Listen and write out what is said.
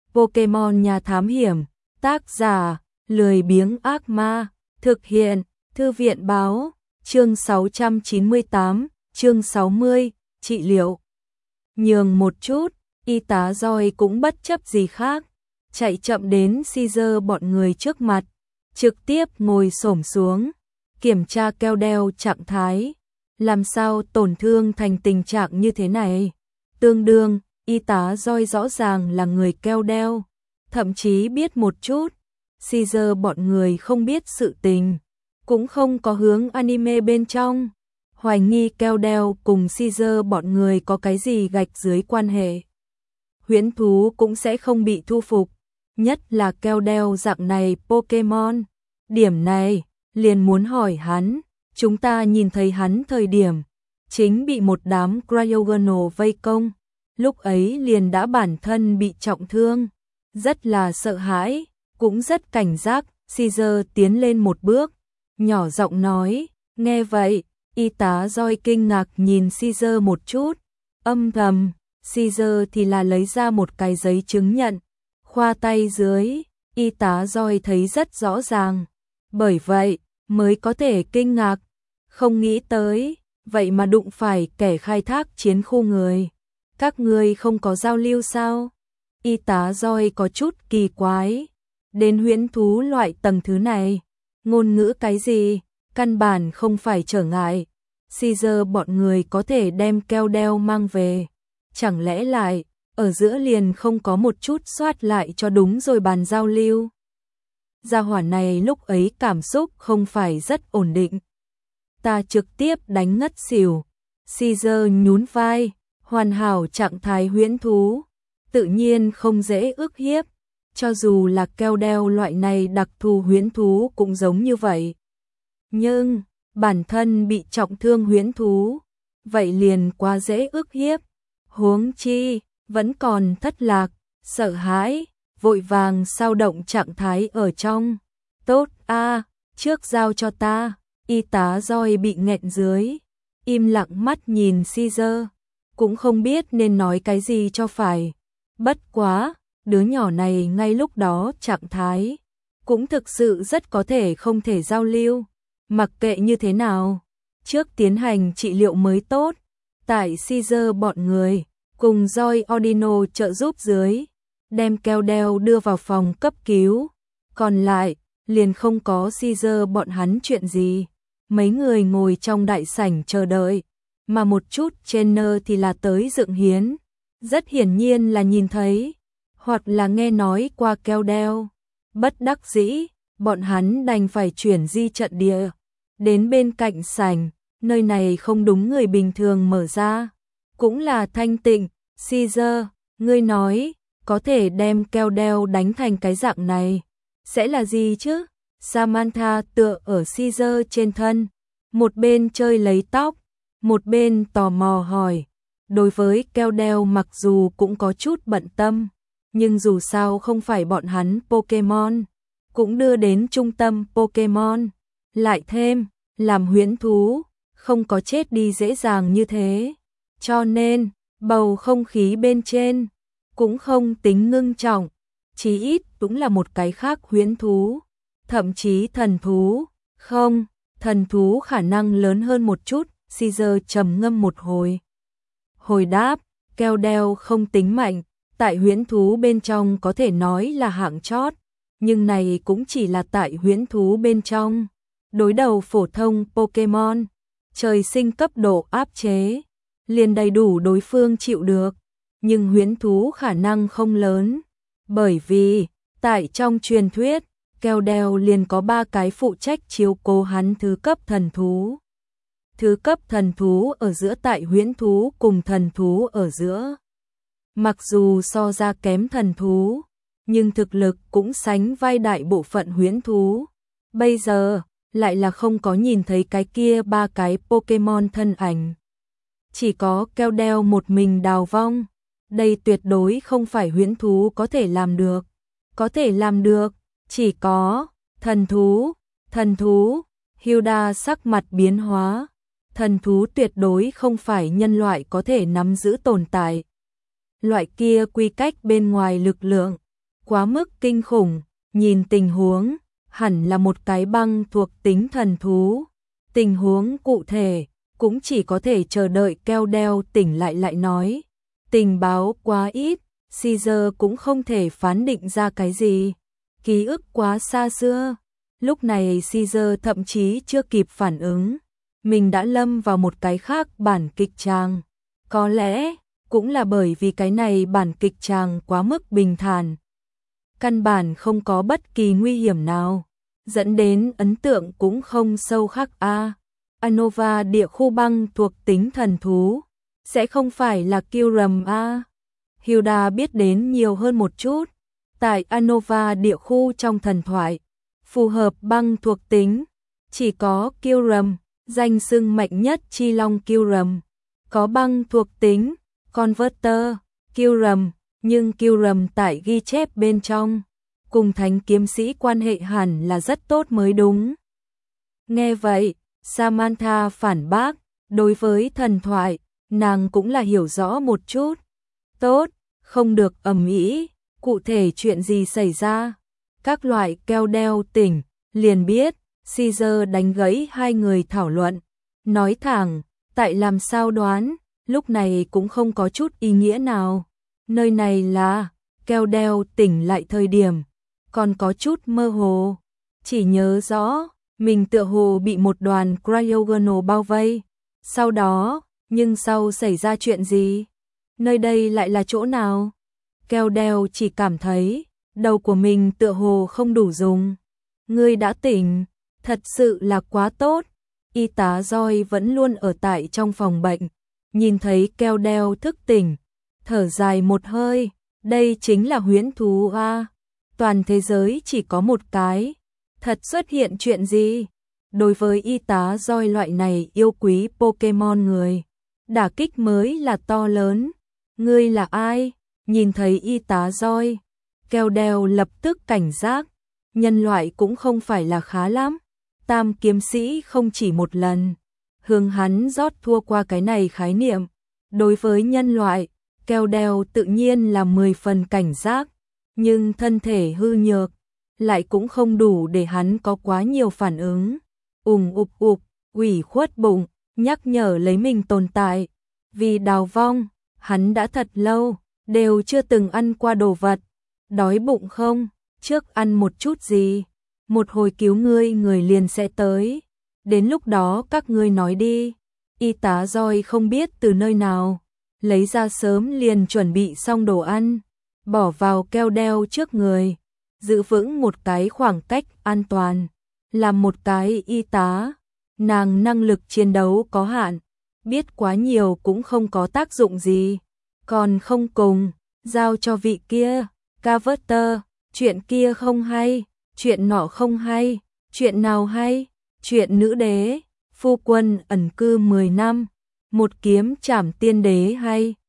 Pokemon Nhà Thám Hiểm, tác giả, lười biếng ác ma, thực hiện, Thư viện báo, chương 698, chương 60, trị liệu. Nhường một chút, y tá Joy cũng bất chấp gì khác, chạy chậm đến Caesar bọn người trước mặt, trực tiếp ngồi xổm xuống, kiểm tra keo đeo trạng thái. Làm sao tổn thương thành tình trạng như thế này? Tương đương, y tá Joy rõ ràng là người keo đeo, thậm chí biết một chút. Caesar bọn người không biết sự tình, cũng không có hướng anime bên trong. Hoài nghi keo đeo cùng Caesar bọn người có cái gì gạch dưới quan hệ. Huyễn thú cũng sẽ không bị thu phục, nhất là keo đeo dạng này Pokemon. Điểm này, liền muốn hỏi hắn, chúng ta nhìn thấy hắn thời điểm, chính bị một đám Cryogonal vây công, lúc ấy liền đã bản thân bị trọng thương, rất là sợ hãi, cũng rất cảnh giác. Caesar tiến lên một bước, nhỏ giọng nói, nghe vậy, y tá Joy kinh ngạc nhìn Caesar một chút, âm thầm, Caesar thì là lấy ra một cái giấy chứng nhận, khoa tay dưới, y tá Joy thấy rất rõ ràng, bởi vậy, mới có thể kinh ngạc, không nghĩ tới, vậy mà đụng phải kẻ khai thác chiến khu người. Các ngươi không có giao lưu sao? Y tá Joy có chút kỳ quái, đến huyễn thú loại tầng thứ này, ngôn ngữ cái gì, căn bản không phải trở ngại. Caesar bọn người có thể đem keo đeo mang về, chẳng lẽ lại, ở giữa liền không có một chút soát lại cho đúng rồi bàn giao lưu. Gia hỏa này lúc ấy cảm xúc không phải rất ổn định. Ta trực tiếp đánh ngất xỉu. Caesar nhún vai, hoàn hảo trạng thái huyễn thú, tự nhiên không dễ ức hiếp. Cho dù là keo đeo loại này đặc thù huyễn thú cũng giống như vậy. Nhưng, bản thân bị trọng thương huyễn thú, vậy liền quá dễ ức hiếp. Huống chi, vẫn còn thất lạc, sợ hãi, vội vàng sao động trạng thái ở trong. Tốt a, trước giao cho ta. Y tá Joy bị nghẹn dưới, im lặng mắt nhìn Caesar, cũng không biết nên nói cái gì cho phải. Bất quá, đứa nhỏ này ngay lúc đó trạng thái, cũng thực sự rất có thể không thể giao lưu. Mặc kệ như thế nào, trước tiến hành trị liệu mới tốt. Tại Caesar bọn người, cùng Joy Ordino trợ giúp dưới, đem keo đeo đưa vào phòng cấp cứu. Còn lại, liền không có Caesar bọn hắn chuyện gì. Mấy người ngồi trong đại sảnh chờ đợi, mà một chút trainer thì là tới dựng hiến. Rất hiển nhiên là nhìn thấy, hoặc là nghe nói qua keo đeo. Bất đắc dĩ, bọn hắn đành phải chuyển di trận địa. Đến bên cạnh sảnh, nơi này không đúng người bình thường mở ra. Cũng là thanh tịnh. Caesar, ngươi nói, có thể đem keo đeo đánh thành cái dạng này. Sẽ là gì chứ? Samantha tựa ở Caesar trên thân, một bên chơi lấy tóc, một bên tò mò hỏi. Đối với keo đeo mặc dù cũng có chút bận tâm, nhưng dù sao không phải bọn hắn Pokemon, cũng đưa đến trung tâm Pokemon. Lại thêm, làm huyễn thú, không có chết đi dễ dàng như thế. Cho nên, bầu không khí bên trên, cũng không tính ngưng trọng, chí ít cũng là một cái khác huyễn thú. Thậm chí thần thú, không, thần thú khả năng lớn hơn một chút. Caesar trầm ngâm một hồi. Hồi đáp, keo đeo không tính mạnh, tại huyễn thú bên trong có thể nói là hạng chót, nhưng này cũng chỉ là tại huyễn thú bên trong. Đối đầu phổ thông Pokemon, trời sinh cấp độ áp chế, liền đầy đủ đối phương chịu được, nhưng huyễn thú khả năng không lớn, bởi vì, tại trong truyền thuyết, keo đeo liền có 3 cái phụ trách chiếu cố hắn thứ cấp thần thú. Thứ cấp thần thú ở giữa tại huyễn thú cùng thần thú ở giữa. Mặc dù so ra kém thần thú, nhưng thực lực cũng sánh vai đại bộ phận huyễn thú. Bây giờ, lại là không có nhìn thấy cái kia 3 cái Pokemon thân ảnh. Chỉ có keo đeo một mình đào vong. Đây tuyệt đối không phải huyễn thú có thể làm được. Có thể làm được, chỉ có thần thú. Thần thú, Hilda sắc mặt biến hóa. Thần thú tuyệt đối không phải nhân loại có thể nắm giữ tồn tại. Loại kia quy cách bên ngoài lực lượng, quá mức kinh khủng, nhìn tình huống, hẳn là một cái băng thuộc tính thần thú. Tình huống cụ thể, cũng chỉ có thể chờ đợi Keldeo tỉnh lại nói. Tình báo quá ít, Caesar cũng không thể phán định ra cái gì. Ký ức quá xa xưa. Lúc này Caesar thậm chí chưa kịp phản ứng. Mình đã lâm vào một cái khác bản kịch tràng. Có lẽ, cũng là bởi vì cái này bản kịch tràng quá mức bình thản. Căn bản không có bất kỳ nguy hiểm nào. Dẫn đến ấn tượng cũng không sâu khắc Anova địa khu băng thuộc tính thần thú. Sẽ không phải là Kyurem Hilda biết đến nhiều hơn một chút. Tại Anova địa khu trong thần thoại, phù hợp băng thuộc tính, chỉ có Kyurem, danh xưng mạnh nhất chi long Kyurem, có băng thuộc tính, Converter, Kyurem, nhưng Kyurem tại ghi chép bên trong, cùng thánh kiếm sĩ quan hệ hẳn là rất tốt mới đúng. Nghe vậy, Samantha phản bác, đối với thần thoại, nàng cũng là hiểu rõ một chút. Tốt, không được ầm ĩ, cụ thể chuyện gì xảy ra? Các loại Keldeo tỉnh, liền biết, Caesar đánh gãy hai người thảo luận. Nói thẳng, tại làm sao đoán, lúc này cũng không có chút ý nghĩa nào. Nơi này là, Keldeo tỉnh lại thời điểm, còn có chút mơ hồ. Chỉ nhớ rõ, mình tựa hồ bị một đoàn Cryogonal bao vây. Sau đó, nhưng sau xảy ra chuyện gì? Nơi đây lại là chỗ nào? Keldeo chỉ cảm thấy, đầu của mình tựa hồ không đủ dùng. Ngươi đã tỉnh, thật sự là quá tốt. Y tá Joy vẫn luôn ở tại trong phòng bệnh, nhìn thấy Keldeo thức tỉnh, thở dài một hơi, đây chính là huyễn thú toàn thế giới chỉ có một cái. Thật xuất hiện chuyện gì? Đối với y tá Joy loại này yêu quý Pokemon người, đả kích mới là to lớn. Ngươi là ai? Nhìn thấy y tá Joy, Keldeo lập tức cảnh giác. Nhân loại cũng không phải là khá lắm. Tam kiếm sĩ không chỉ một lần hướng hắn rót thua qua cái này khái niệm. Đối với nhân loại, Keldeo tự nhiên là 10 phần cảnh giác, nhưng thân thể hư nhược lại cũng không đủ để hắn có quá nhiều phản ứng. Ục, ủy khuất bụng, nhắc nhở lấy mình tồn tại. Vì đào vong, hắn đã thật lâu đều chưa từng ăn qua đồ vật. Đói bụng không? Trước ăn một chút gì? Một hồi cứu ngươi người liền sẽ tới. Đến lúc đó các ngươi nói đi. Y tá Joy không biết từ nơi nào lấy ra sớm liền chuẩn bị xong đồ ăn, bỏ vào Keldeo trước người, giữ vững một cái khoảng cách an toàn. Làm một cái y tá, nàng năng lực chiến đấu có hạn, biết quá nhiều cũng không có tác dụng gì. Còn không cùng, giao cho vị kia, Carver, chuyện kia không hay, chuyện nọ không hay, chuyện nào hay, chuyện nữ đế, phu quân ẩn cư 10 năm, một kiếm trảm tiên đế hay,